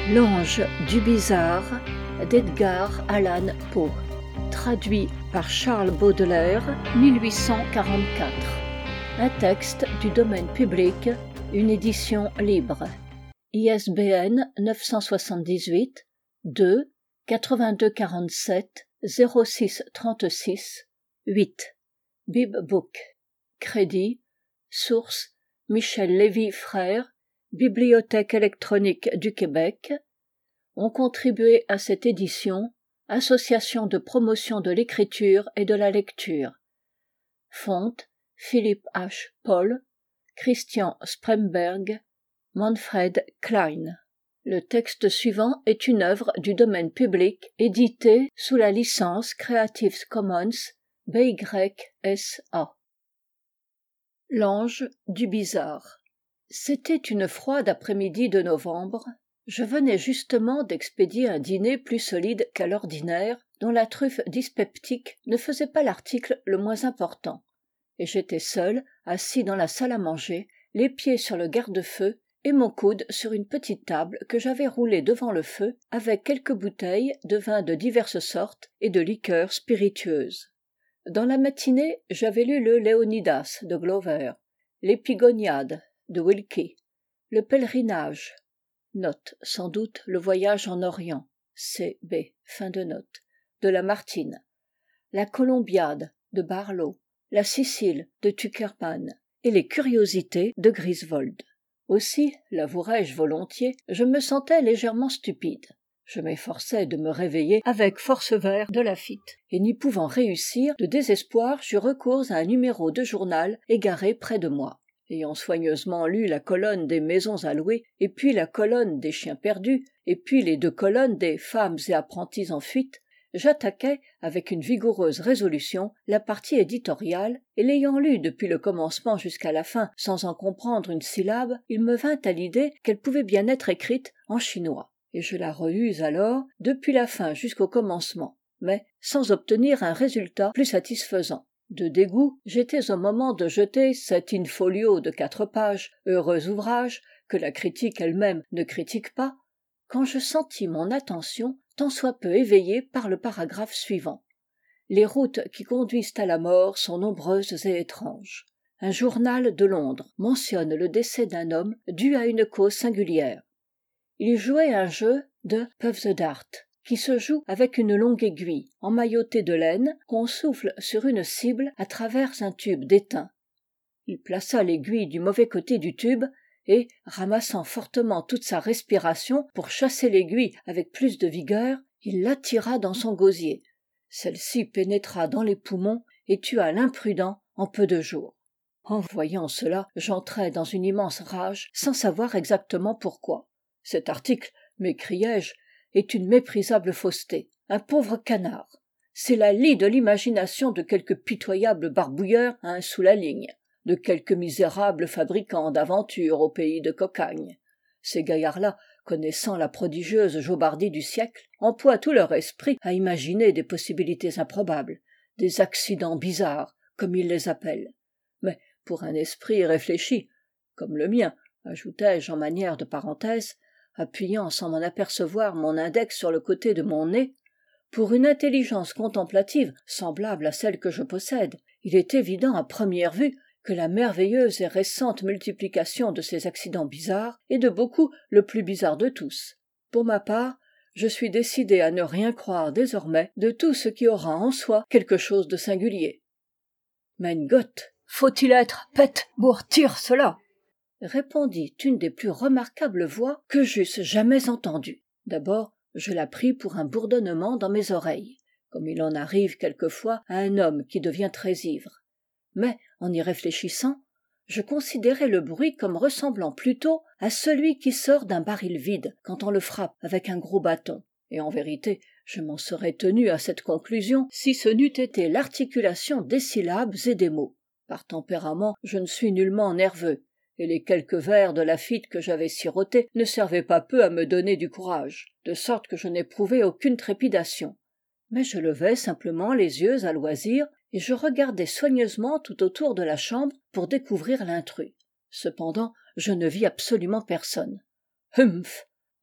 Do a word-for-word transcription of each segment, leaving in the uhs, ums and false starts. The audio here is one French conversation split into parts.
L'ange du bizarre d'Edgar Allan Poe, traduit par Charles Baudelaire, mille huit cent quarante-quatre. Un texte du domaine public, une édition libre. I S B N neuf cent soixante-dix-huit deux quatre-vingt-deux quarante-sept zéro six trente-six huit. BibBook. Crédit. Source. Michel Lévy Frères, Bibliothèque électronique du Québec, ont contribué à cette édition, Association de promotion de l'écriture et de la lecture. Fonte, Philippe H. Paul, Christian Spremberg, Manfred Klein. Le texte suivant est une œuvre du domaine public éditée sous la licence Creative Commons B Y S A. L'ange du bizarre. C'était une froide après-midi de novembre. Je venais justement d'expédier un dîner plus solide qu'à l'ordinaire, dont la truffe dyspeptique ne faisait pas l'article le moins important, et j'étais seul, assis dans la salle à manger, les pieds sur le garde-feu et mon coude sur une petite table que j'avais roulée devant le feu avec quelques bouteilles de vins de diverses sortes et de liqueurs spiritueuses. Dans la matinée, j'avais lu le Léonidas de Glover, l'Épigoniade de Wilkie, le Pèlerinage, note sans doute le voyage en Orient, C B, fin de note, de Lamartine, la Colombiade de Barlow, la Sicile de Tuckerman et les Curiosités de Griswold. Aussi, l'avouerai-je volontiers, je me sentais légèrement stupide. Je m'efforçais de me réveiller avec Forcever de Laffitte, et n'y pouvant réussir, de désespoir, j'eus recours à un numéro de journal égaré près de moi. Ayant soigneusement lu la colonne des maisons à louer, et puis la colonne des chiens perdus, et puis les deux colonnes des femmes et apprentis en fuite, j'attaquai, avec une vigoureuse résolution, la partie éditoriale, et l'ayant lue depuis le commencement jusqu'à la fin sans en comprendre une syllabe, il me vint à l'idée qu'elle pouvait bien être écrite en chinois. Et je la relus alors, depuis la fin jusqu'au commencement, mais sans obtenir un résultat plus satisfaisant. De dégoût, j'étais au moment de jeter cet in-folio de quatre pages, heureux ouvrage, que la critique elle-même ne critique pas, quand je sentis mon attention tant soit peu éveillée par le paragraphe suivant. Les routes qui conduisent à la mort sont nombreuses et étranges. Un journal de Londres mentionne le décès d'un homme dû à une cause singulière. Il jouait un jeu de puff the dart, qui se joue avec une longue aiguille, emmaillotée de laine, qu'on souffle sur une cible à travers un tube d'étain. Il plaça l'aiguille du mauvais côté du tube, et, ramassant fortement toute sa respiration pour chasser l'aiguille avec plus de vigueur, il l'attira dans son gosier. Celle-ci pénétra dans les poumons et tua l'imprudent en peu de jours. En voyant cela, j'entrai dans une immense rage, sans savoir exactement pourquoi. Cet article, m'écriai-je, est une méprisable fausseté, un pauvre canard. C'est la lie de l'imagination de quelque pitoyable barbouilleur à un sous la ligne, de quelque misérable fabricant d'aventures au pays de Cocagne. Ces gaillards-là, connaissant la prodigieuse jobardie du siècle, emploient tout leur esprit à imaginer des possibilités improbables, des accidents bizarres, comme ils les appellent. Mais pour un esprit réfléchi, comme le mien, ajoutai-je en manière de parenthèse, appuyant sans m'en apercevoir mon index sur le côté de mon nez, pour une intelligence contemplative semblable à celle que je possède, il est évident à première vue que la merveilleuse et récente multiplication de ces accidents bizarres est de beaucoup le plus bizarre de tous. Pour ma part, je suis décidé à ne rien croire désormais de tout ce qui aura en soi quelque chose de singulier. Mein Gott, faut-il être pète pour dire cela? Répondit une des plus remarquables voix que j'eusse jamais entendues. D'abord, je la pris pour un bourdonnement dans mes oreilles, comme il en arrive quelquefois à un homme qui devient très ivre. Mais, en y réfléchissant, je considérai le bruit comme ressemblant plutôt à celui qui sort d'un baril vide quand on le frappe avec un gros bâton. Et en vérité, je m'en serais tenu à cette conclusion si ce n'eût été l'articulation des syllabes et des mots. Par tempérament, je ne suis nullement nerveux, et les quelques verres de Laffitte que j'avais sirotés ne servaient pas peu à me donner du courage, de sorte que je n'éprouvai aucune trépidation. Mais je levai simplement les yeux à loisir, et je regardai soigneusement tout autour de la chambre pour découvrir l'intrus. Cependant, je ne vis absolument personne. Humph!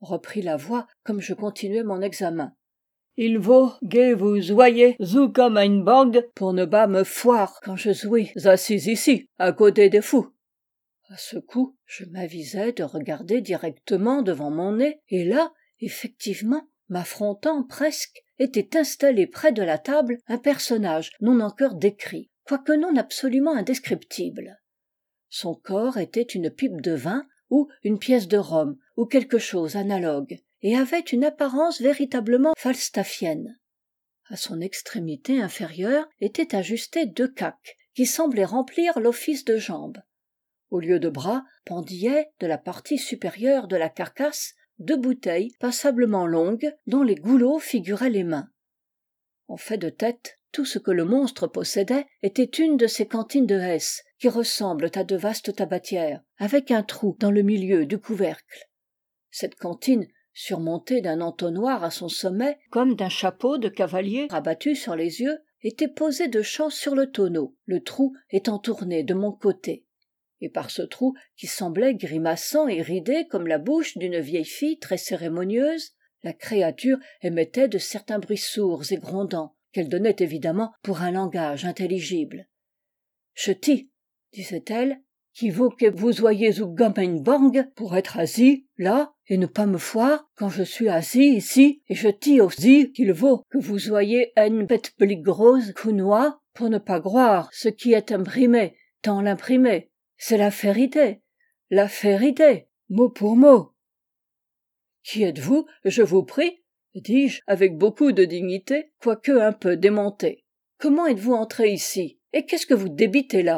reprit la voix comme je continuais mon examen. Il vaut que vous soyez zou comme une bangue pour ne pas me foire quand je suis assis ici, à côté des fous. À ce coup, je m'avisai de regarder directement devant mon nez, et là, effectivement, m'affrontant presque, était installé près de la table un personnage non encore décrit, quoique non absolument indescriptible. Son corps était une pipe de vin, ou une pièce de rhum, ou quelque chose analogue, et avait une apparence véritablement falstaffienne. À son extrémité inférieure étaient ajustés deux caques, qui semblaient remplir l'office de jambes. Au lieu de bras, pendillaient, de la partie supérieure de la carcasse, deux bouteilles passablement longues, dont les goulots figuraient les mains. En fait de tête, tout ce que le monstre possédait était une de ces cantines de Hesse, qui ressemblent à de vastes tabatières, avec un trou dans le milieu du couvercle. Cette cantine, surmontée d'un entonnoir à son sommet, comme d'un chapeau de cavalier rabattu sur les yeux, était posée de champ sur le tonneau, le trou étant tourné de mon côté. Et par ce trou, qui semblait grimaçant et ridé comme la bouche d'une vieille fille très cérémonieuse, la créature émettait de certains bruits sourds et grondants, qu'elle donnait évidemment pour un langage intelligible. « Ch'ti, disait-elle, qui vaut que vous soyez ou gomme une bangue pour être assis, là, et ne pas me foire quand je suis assis ici, et je dis aussi qu'il vaut que vous soyez une bête plus grosse qu'une pour ne pas croire ce qui est imprimé, tant l'imprimé. C'est la vérité, la vérité, mot pour mot. »« Qui êtes-vous, je vous prie ?» dis-je avec beaucoup de dignité, quoique un peu démonté. « Comment êtes-vous entré ici, et qu'est-ce que vous débitez là ?»«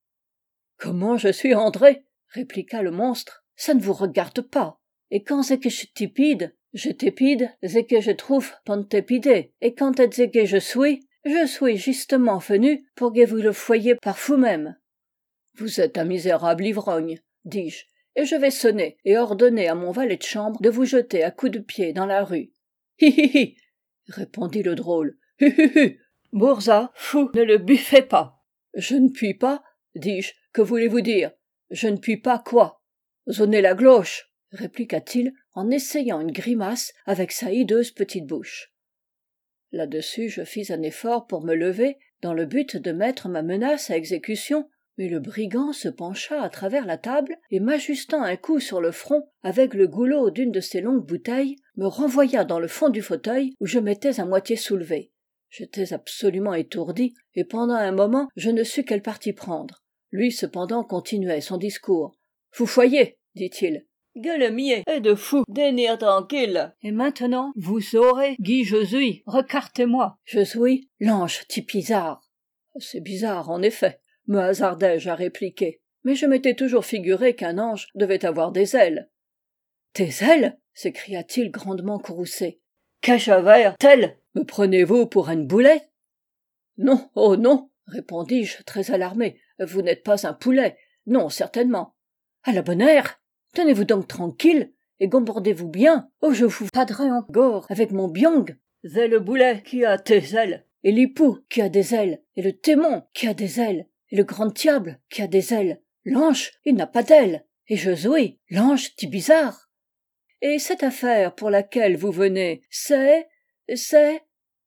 Comment je suis entré ?» répliqua le monstre. « Ça ne vous regarde pas. Et quand c'est que je tépide, je tépide, c'est que je trouve pantépidé, et quand c'est que je suis, je suis justement venu pour que vous le voyiez par vous-même. »« Vous êtes un misérable ivrogne, dis-je, et je vais sonner et ordonner à mon valet de chambre de vous jeter à coups de pied dans la rue. »« Hi hi hi !» répondit le drôle. « Hu hu hu ! Bourza, fou, ne le buffez pas !»« Je ne puis pas, dis-je, que voulez-vous dire ? Je ne puis pas quoi ? Zonnez la gloche !» répliqua-t-il en essayant une grimace avec sa hideuse petite bouche. Là-dessus je fis un effort pour me lever, dans le but de mettre ma menace à exécution, mais le brigand se pencha à travers la table et m'ajustant un coup sur le front avec le goulot d'une de ses longues bouteilles, me renvoya dans le fond du fauteuil où je m'étais à moitié soulevé. J'étais absolument étourdi, et pendant un moment je ne sus quel parti prendre. Lui cependant continuait son discours. « Foufoyer, dit-il. Que le mien est de fou, denir tranquille. Et maintenant, vous saurez qui je suis. Recartez-moi. Je suis l'ange Tipizard. » C'est bizarre, en effet, me hasardai-je à répliquer. Mais je m'étais toujours figuré qu'un ange devait avoir des ailes. « Des ailes » s'écria-t-il grandement courroucé. « Qu'ai-je à faire, tel ? Me prenez-vous pour une boulette ?»« Non, oh non !» répondis-je, très alarmé. « Vous n'êtes pas un poulet. Non, certainement. »« À la bonne heure ! Tenez-vous donc tranquille, et gombordez-vous bien, ou je vous padrerai en gore avec mon biong. C'est le boulet qui a des ailes, et l'hipou qui a des ailes, et le témon qui a des ailes, et le grand diable qui a des ailes. L'ange, il n'a pas d'ailes, et je suis l'ange Tibizard. Et cette affaire pour laquelle vous venez, c'est... c'est...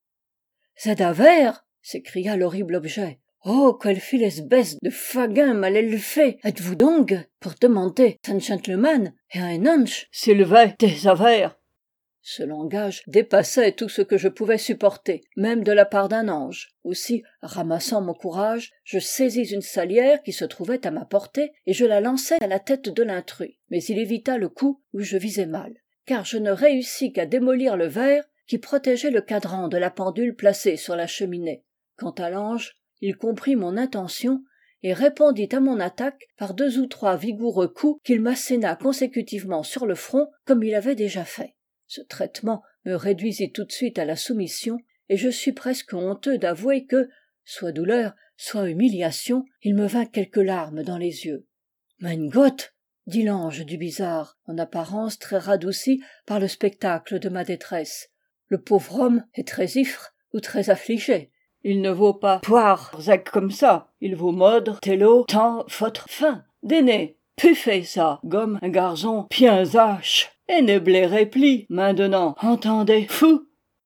c'est d'avers, s'écria l'horrible objet. Oh, quelle file espèce de faguin mal élevé êtes-vous donc pour demander à un gentleman et à un ange s'il veut des affaires. Ce langage dépassait tout ce que je pouvais supporter, même de la part d'un ange. Aussi, ramassant mon courage, je saisis une salière qui se trouvait à ma portée et je la lançai à la tête de l'intrus. Mais il évita le coup où je visais mal, car je ne réussis qu'à démolir le verre qui protégeait le cadran de la pendule placée sur la cheminée. Quant à l'ange, il comprit mon intention et répondit à mon attaque par deux ou trois vigoureux coups qu'il m'asséna consécutivement sur le front comme il avait déjà fait. Ce traitement me réduisit tout de suite à la soumission et je suis presque honteux d'avouer que, soit douleur, soit humiliation, il me vint quelques larmes dans les yeux. « Mein Gott !» dit l'ange du bizarre, en apparence très radouci par le spectacle de ma détresse. « Le pauvre homme est très ivre ou très affligé. Il ne vaut pas poire zec comme ça. Il vaut modre, télo, tant, votre faim. Déné, puffez ça, gomme un garçon, bien zache. et ne blairez plis, maintenant, entendez, fou !»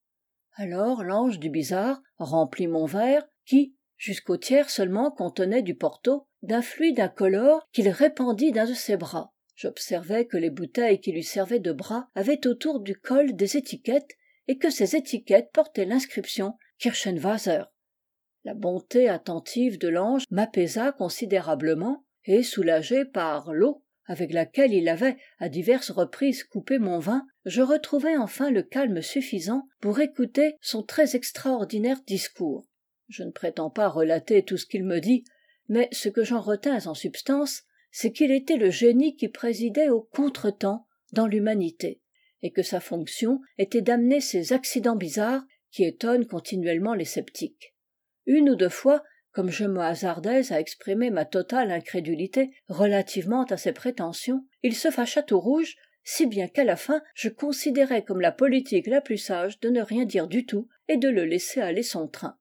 Alors l'ange du bizarre remplit mon verre, qui, jusqu'au tiers seulement, contenait du porto, d'un fluide incolore qu'il répandit d'un de ses bras. J'observai que les bouteilles qui lui servaient de bras avaient autour du col des étiquettes, et que ces étiquettes portaient l'inscription Kirchenwasser. La bonté attentive de l'ange m'apaisa considérablement, et soulagé par l'eau avec laquelle il avait à diverses reprises coupé mon vin, je retrouvai enfin le calme suffisant pour écouter son très extraordinaire discours. Je ne prétends pas relater tout ce qu'il me dit, mais ce que j'en retins en substance, c'est qu'il était le génie qui présidait au contretemps dans l'humanité, et que sa fonction était d'amener ces accidents bizarres qui étonnent continuellement les sceptiques. Une ou deux fois, comme je me hasardais à exprimer ma totale incrédulité relativement à ses prétentions, il se fâcha tout rouge, si bien qu'à la fin je considérai comme la politique la plus sage de ne rien dire du tout et de le laisser aller son train.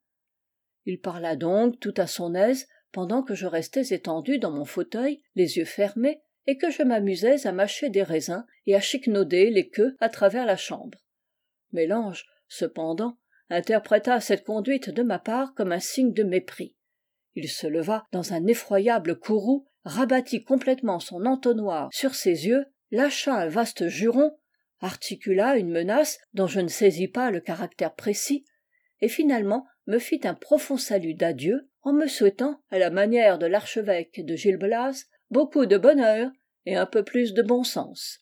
Il parla donc tout à son aise pendant que je restais étendu dans mon fauteuil, les yeux fermés, et que je m'amusais à mâcher des raisins et à chiquenauder les queues à travers la chambre. Mais l'ange, cependant, interpréta cette conduite de ma part comme un signe de mépris. Il se leva dans un effroyable courroux, rabattit complètement son entonnoir sur ses yeux, lâcha un vaste juron, articula une menace dont je ne saisis pas le caractère précis, et finalement me fit un profond salut d'adieu en me souhaitant, à la manière de l'archevêque de Gil Blas, beaucoup de bonheur et un peu plus de bon sens.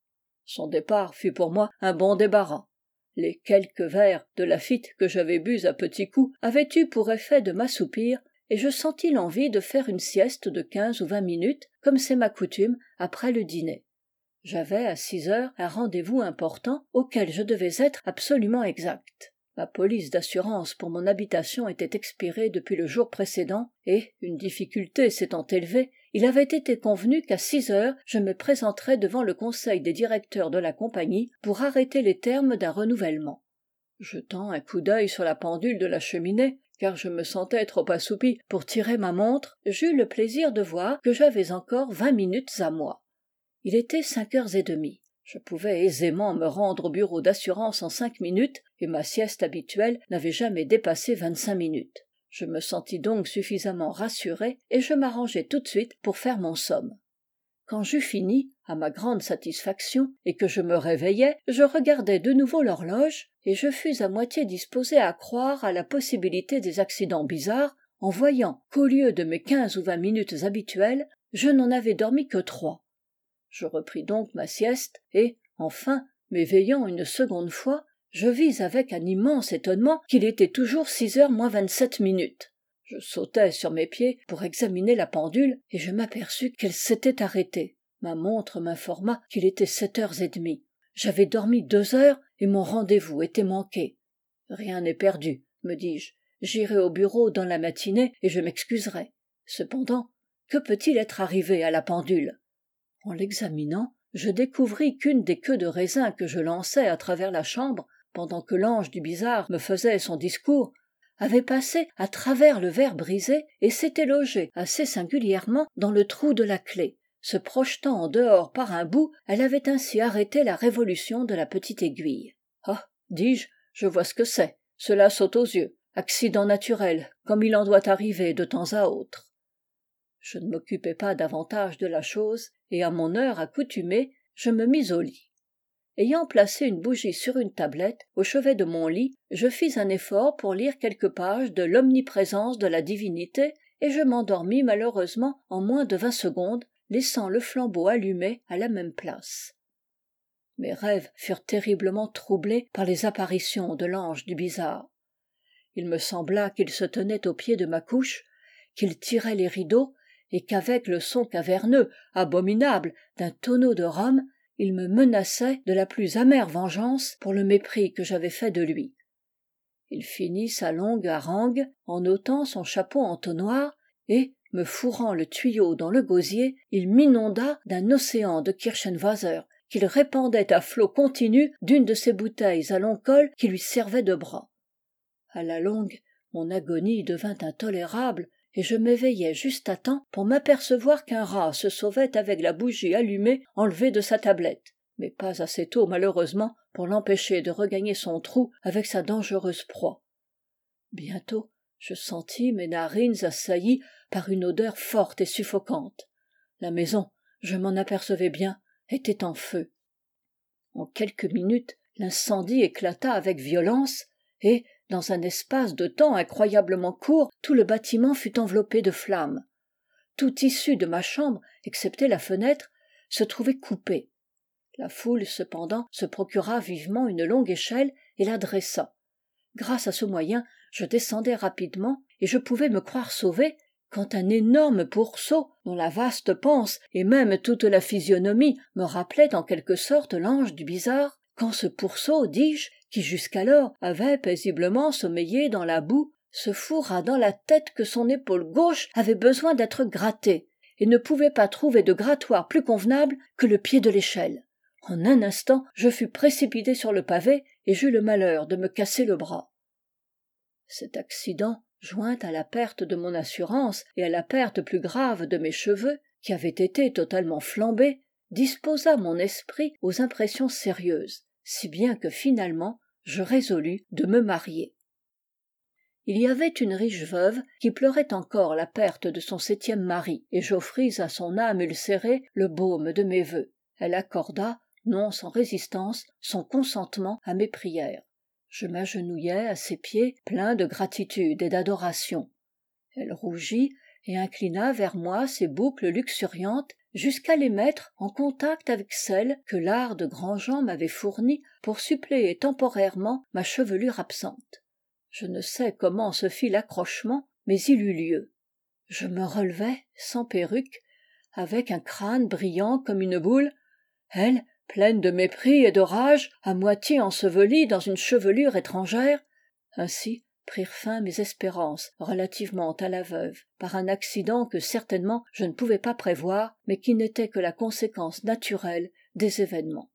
Son départ fut pour moi un bon débarras. Les quelques verres de Laffitte que j'avais bus à petits coups avaient eu pour effet de m'assoupir, et je sentis l'envie de faire une sieste de quinze ou vingt minutes, comme c'est ma coutume, après le dîner. J'avais, à six heures, un rendez-vous important auquel je devais être absolument exact. Ma police d'assurance pour mon habitation était expirée depuis le jour précédent, et, une difficulté s'étant élevée, il avait été convenu qu'à six heures je me présenterais devant le conseil des directeurs de la compagnie pour arrêter les termes d'un renouvellement. Jetant un coup d'œil sur la pendule de la cheminée, car je me sentais trop assoupi pour tirer ma montre, j'eus le plaisir de voir que j'avais encore vingt minutes à moi. Il était cinq heures et demie. Je pouvais aisément me rendre au bureau d'assurance en cinq minutes, et ma sieste habituelle n'avait jamais dépassé vingt-cinq minutes. Je me sentis donc suffisamment rassuré, et je m'arrangeai tout de suite pour faire mon somme. Quand j'eus fini, à ma grande satisfaction, et que je me réveillai, je regardai de nouveau l'horloge, et je fus à moitié disposé à croire à la possibilité des accidents bizarres, en voyant qu'au lieu de mes quinze ou vingt minutes habituelles, je n'en avais dormi que trois. Je repris donc ma sieste, et, enfin, m'éveillant une seconde fois, je vis avec un immense étonnement qu'il était toujours six heures moins vingt-sept minutes. Je sautai sur mes pieds pour examiner la pendule, et je m'aperçus qu'elle s'était arrêtée. Ma montre m'informa qu'il était sept heures et demie. J'avais dormi deux heures, et mon rendez-vous était manqué. Rien n'est perdu, me dis-je. J'irai au bureau dans la matinée, et je m'excuserai. Cependant, que peut-il être arrivé à la pendule ? En l'examinant, je découvris qu'une des queues de raisin que je lançais à travers la chambre, pendant que l'ange du bizarre me faisait son discours, avait passé à travers le verre brisé et s'était logée assez singulièrement dans le trou de la clef. Se projetant en dehors par un bout, elle avait ainsi arrêté la révolution de la petite aiguille. « Ah, dis-je, je vois ce que c'est. Cela saute aux yeux. Accident naturel, comme il en doit arriver de temps à autre. » Je ne m'occupais pas davantage de la chose, et à mon heure accoutumée, je me mis au lit. Ayant placé une bougie sur une tablette, au chevet de mon lit, je fis un effort pour lire quelques pages de l'omniprésence de la divinité, et je m'endormis malheureusement en moins de vingt secondes, laissant le flambeau allumé à la même place. Mes rêves furent terriblement troublés par les apparitions de l'ange du bizarre. Il me sembla qu'il se tenait au pied de ma couche, qu'il tirait les rideaux, et qu'avec le son caverneux, abominable, d'un tonneau de rhum, il me menaçait de la plus amère vengeance pour le mépris que j'avais fait de lui. Il finit sa longue harangue en ôtant son chapeau entonnoir, et, me fourrant le tuyau dans le gosier, il m'inonda d'un océan de Kirchenwasser qu'il répandait à flots continus d'une de ces bouteilles à long col qui lui servaient de bras. À la longue, mon agonie devint intolérable, et je m'éveillai juste à temps pour m'apercevoir qu'un rat se sauvait avec la bougie allumée enlevée de sa tablette. mais pas assez tôt malheureusement pour l'empêcher de regagner son trou avec sa dangereuse proie. Bientôt je sentis mes narines assaillies par une odeur forte et suffocante. La maison, je m'en apercevais bien, était en feu. En quelques minutes, l'incendie éclata avec violence, et, dans un espace de temps incroyablement court, tout le bâtiment fut enveloppé de flammes. Toute issue de ma chambre, excepté la fenêtre, se trouvait coupée. La foule, cependant, se procura vivement une longue échelle et la dressa. Grâce à ce moyen, je descendais rapidement, et je pouvais me croire sauvé, quand un énorme pourceau, dont la vaste panse et même toute la physionomie me rappelaient en quelque sorte l'ange du bizarre, quand ce pourceau, dis-je, qui jusqu'alors avait paisiblement sommeillé dans la boue, se fourra dans la tête que son épaule gauche avait besoin d'être grattée, et ne pouvait pas trouver de grattoir plus convenable que le pied de l'échelle. En un instant, je fus précipité sur le pavé, et j'eus le malheur de me casser le bras. Cet accident, joint à la perte de mon assurance et à la perte plus grave de mes cheveux, qui avaient été totalement flambés, disposa mon esprit aux impressions sérieuses, si bien que finalement je résolus de me marier. Il y avait une riche veuve qui pleurait encore la perte de son septième mari, et j'offris à son âme ulcérée le baume de mes vœux. Elle accorda, non sans résistance, son consentement à mes prières. Je m'agenouillai à ses pieds, plein de gratitude et d'adoration. Elle rougit et inclina vers moi ses boucles luxuriantes jusqu'à les mettre en contact avec celles que l'art de Grandjean m'avait fournies pour suppléer temporairement ma chevelure absente. Je ne sais comment se fit l'accrochement, mais il eut lieu. Je me relevai, sans perruque, avec un crâne brillant comme une boule, elle, pleine de mépris et de rage, à moitié ensevelie dans une chevelure étrangère. Ainsi prirent fin mes espérances relativement à la veuve, par un accident que certainement je ne pouvais pas prévoir, mais qui n'était que la conséquence naturelle des événements.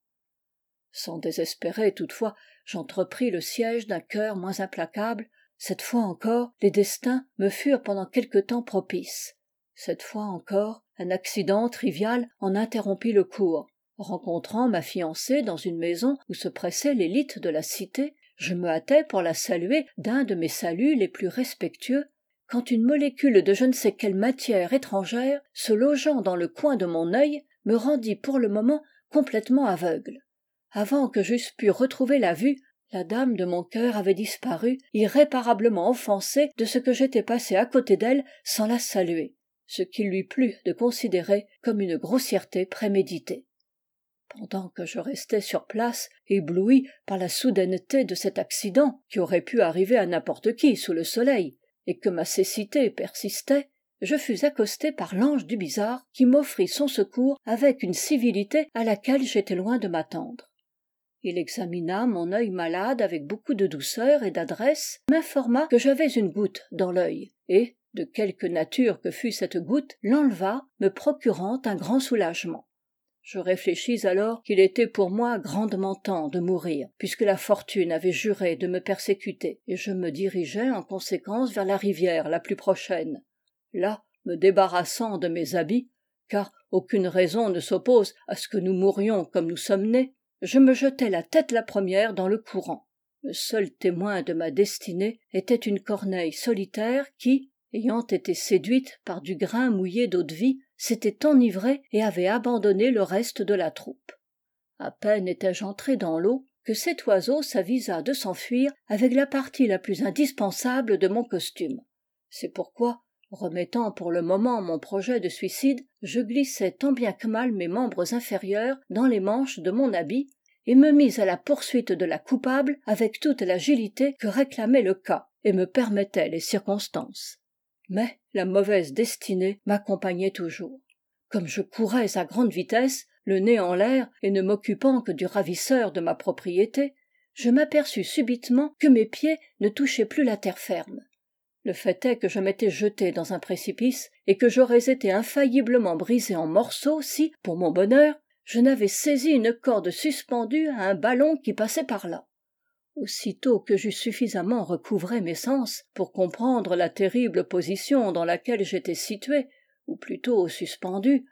Sans désespérer toutefois, j'entrepris le siège d'un cœur moins implacable. Cette fois encore, les destins me furent pendant quelque temps propices. Cette fois encore, un accident trivial en interrompit le cours. Rencontrant ma fiancée dans une maison où se pressait l'élite de la cité, je me hâtai pour la saluer d'un de mes saluts les plus respectueux, quand une molécule de je ne sais quelle matière étrangère, se logeant dans le coin de mon œil, me rendit pour le moment complètement aveugle. Avant que j'eusse pu retrouver la vue, la dame de mon cœur avait disparu, irréparablement offensée de ce que j'étais passé à côté d'elle sans la saluer, ce qu'il lui plut de considérer comme une grossièreté préméditée. Pendant que je restais sur place, ébloui par la soudaineté de cet accident qui aurait pu arriver à n'importe qui sous le soleil, et que ma cécité persistait, je fus accosté par l'ange du bizarre qui m'offrit son secours avec une civilité à laquelle j'étais loin de m'attendre. Il examina mon œil malade avec beaucoup de douceur et d'adresse, m'informa que j'avais une goutte dans l'œil, et, de quelque nature que fût cette goutte, l'enleva, me procurant un grand soulagement. Je réfléchis alors qu'il était pour moi grandement temps de mourir, puisque la fortune avait juré de me persécuter, et je me dirigeai en conséquence vers la rivière la plus prochaine. Là, me débarrassant de mes habits, car aucune raison ne s'oppose à ce que nous mourions comme nous sommes nés, je me jetai la tête la première dans le courant. Le seul témoin de ma destinée était une corneille solitaire qui, ayant été séduite par du grain mouillé d'eau-de-vie, s'était enivrée et avait abandonné le reste de la troupe. À peine étais-je entré dans l'eau que cet oiseau s'avisa de s'enfuir avec la partie la plus indispensable de mon costume. C'est pourquoi, remettant pour le moment mon projet de suicide, je glissai tant bien que mal mes membres inférieurs dans les manches de mon habit et me mis à la poursuite de la coupable avec toute l'agilité que réclamait le cas et me permettaient les circonstances. Mais la mauvaise destinée m'accompagnait toujours. Comme je courais à grande vitesse, le nez en l'air et ne m'occupant que du ravisseur de ma propriété, je m'aperçus subitement que mes pieds ne touchaient plus la terre ferme. Le fait est que je m'étais jeté dans un précipice et que j'aurais été infailliblement brisé en morceaux si, pour mon bonheur, je n'avais saisi une corde suspendue à un ballon qui passait par là. Aussitôt que j'eus suffisamment recouvré mes sens pour comprendre la terrible position dans laquelle j'étais situé, ou plutôt suspendu,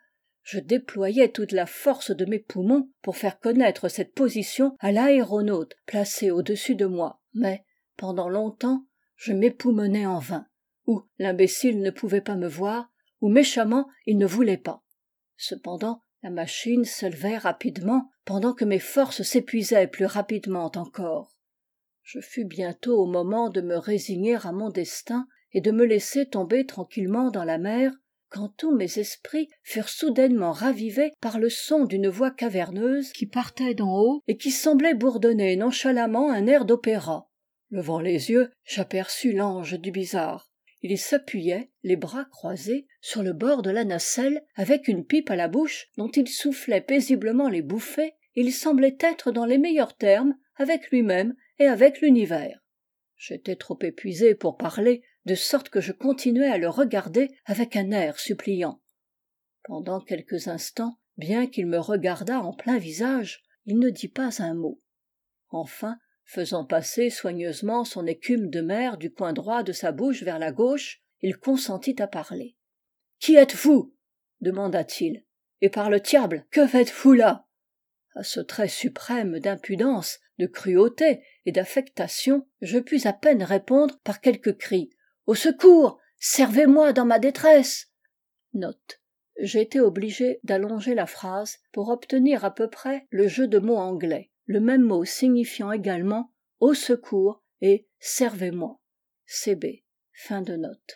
Je déployais toute la force de mes poumons pour faire connaître cette position à l'aéronaute placé au-dessus de moi. Mais, pendant longtemps, je m'époumonais en vain. Ou l'imbécile ne pouvait pas me voir, ou méchamment il ne voulait pas. Cependant, la machine s'élevait rapidement, pendant que mes forces s'épuisaient plus rapidement encore. Je fus bientôt au moment de me résigner à mon destin et de me laisser tomber tranquillement dans la mer, quand tous mes esprits furent soudainement ravivés par le son d'une voix caverneuse qui partait d'en haut et qui semblait bourdonner nonchalamment un air d'opéra. Levant les yeux, j'aperçus l'ange du bizarre. Il s'appuyait, les bras croisés, sur le bord de la nacelle, avec une pipe à la bouche dont il soufflait paisiblement les bouffées, et il semblait être dans les meilleurs termes avec lui-même et avec l'univers. J'étais trop épuisé pour parler, de sorte que je continuai à le regarder avec un air suppliant. Pendant quelques instants, bien qu'il me regardât en plein visage, il ne dit pas un mot. Enfin, faisant passer soigneusement son écume de mer du coin droit de sa bouche vers la gauche, il consentit à parler. « Qui êtes-vous » demanda-t-il. « Et par le diable, que faites-vous là » À ce trait suprême d'impudence, de cruauté et d'affectation, je pus à peine répondre par quelques cris. « Au secours ! Servez-moi dans ma détresse !» Note. J'ai été obligé d'allonger la phrase pour obtenir à peu près le jeu de mots anglais, le même mot signifiant également « au secours » et « servez-moi ». C B. Fin de note.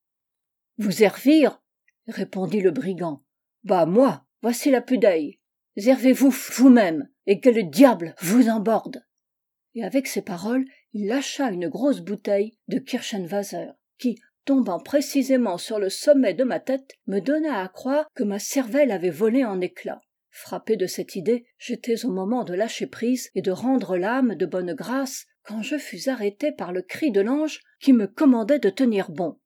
« Vous servir » répondit le brigand. « Bah moi, voici la pudaille. Servez-vous vous-même, et que le diable vous emborde !» Et avec ces paroles, il lâcha une grosse bouteille de Kirschenwasser, qui, tombant précisément sur le sommet de ma tête, me donna à croire que ma cervelle avait volé en éclats. Frappé de cette idée, j'étais au moment de lâcher prise et de rendre l'âme de bonne grâce, quand je fus arrêté par le cri de l'ange qui me commandait de tenir bon.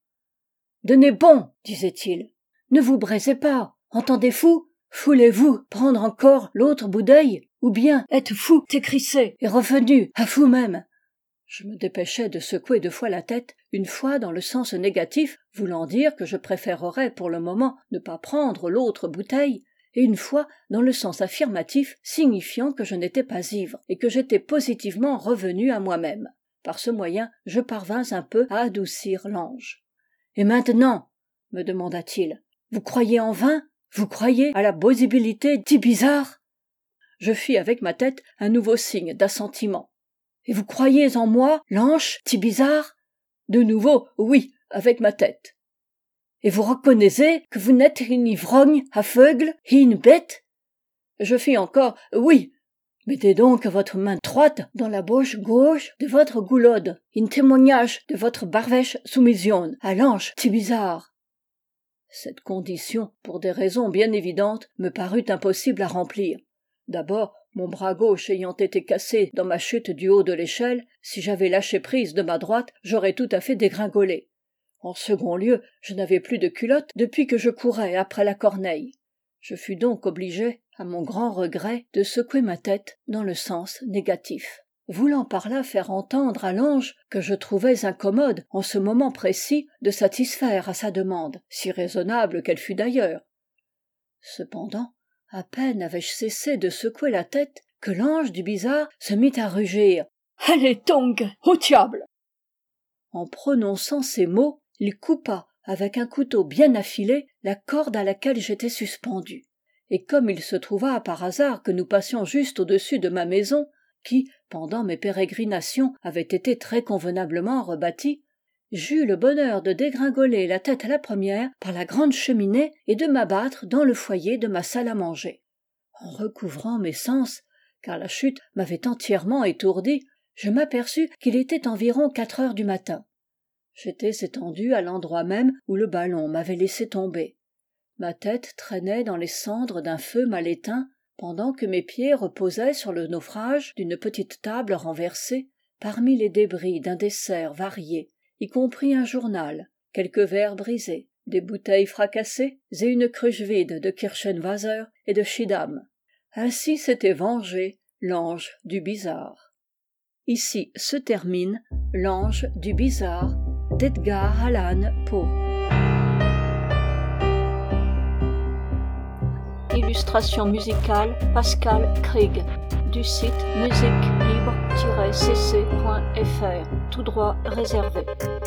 « Tenez bon !» disait-il. « Ne vous braisez pas. Entendez-vous ? Voulez-vous prendre encore l'autre bouteille ? Ou bien êtes-vous écrissé et revenu à vous-même ?» Je me dépêchai de secouer deux fois la tête, une fois dans le sens négatif, voulant dire que je préférerais pour le moment ne pas prendre l'autre bouteille, et une fois dans le sens affirmatif, signifiant que je n'étais pas ivre et que j'étais positivement revenu à moi-même. Par ce moyen, je parvins un peu à adoucir l'ange. « Et maintenant ?» me demanda-t-il. « Vous croyez en vain ? Vous croyez à la plausibilité d'Ibizarre ?» Je fis avec ma tête un nouveau signe d'assentiment. « Et vous croyez en moi, l'ange Tibizarre ?» De nouveau, oui, avec ma tête. « Et vous reconnaissez que vous n'êtes une ivrogne aveugle et une bête ?» Je fis encore « oui ». Mettez donc votre main droite dans la bouche gauche de votre goulode, in témoignage de votre barvèche soumission à l'ange Tibizarre. Cette condition, pour des raisons bien évidentes, me parut impossible à remplir. D'abord, mon bras gauche ayant été cassé dans ma chute du haut de l'échelle, si j'avais lâché prise de ma droite, j'aurais tout à fait dégringolé. En second lieu, je n'avais plus de culotte depuis que je courais après la corneille. Je fus donc obligé, à mon grand regret, de secouer ma tête dans le sens négatif, voulant par là faire entendre à l'ange que je trouvais incommode, en ce moment précis, de satisfaire à sa demande, si raisonnable qu'elle fût d'ailleurs. Cependant, à peine avais-je cessé de secouer la tête que l'ange du bizarre se mit à rugir. « Allez donc, au diable !» En prononçant ces mots, il coupa, avec un couteau bien affilé, la corde à laquelle j'étais suspendu. Et comme il se trouva par hasard que nous passions juste au-dessus de ma maison, qui, pendant mes pérégrinations, avait été très convenablement rebâtie, j'eus le bonheur de dégringoler la tête à la première par la grande cheminée et de m'abattre dans le foyer de ma salle à manger. En recouvrant mes sens, car la chute m'avait entièrement étourdi, je m'aperçus qu'il était environ quatre heures du matin. J'étais étendu à l'endroit même où le ballon m'avait laissé tomber. Ma tête traînait dans les cendres d'un feu mal éteint, pendant que mes pieds reposaient sur le naufrage d'une petite table renversée, parmi les débris d'un dessert varié, y compris un journal, quelques verres brisés, des bouteilles fracassées et une cruche vide de Kirschenwasser et de Schiedam. Ainsi s'était vengé l'ange du bizarre. Ici se termine L'ange du bizarre d'Edgar Allan Poe. Illustration musicale Pascal Krieg. Du site musique libre tiret c c point f r. Tout droit réservé.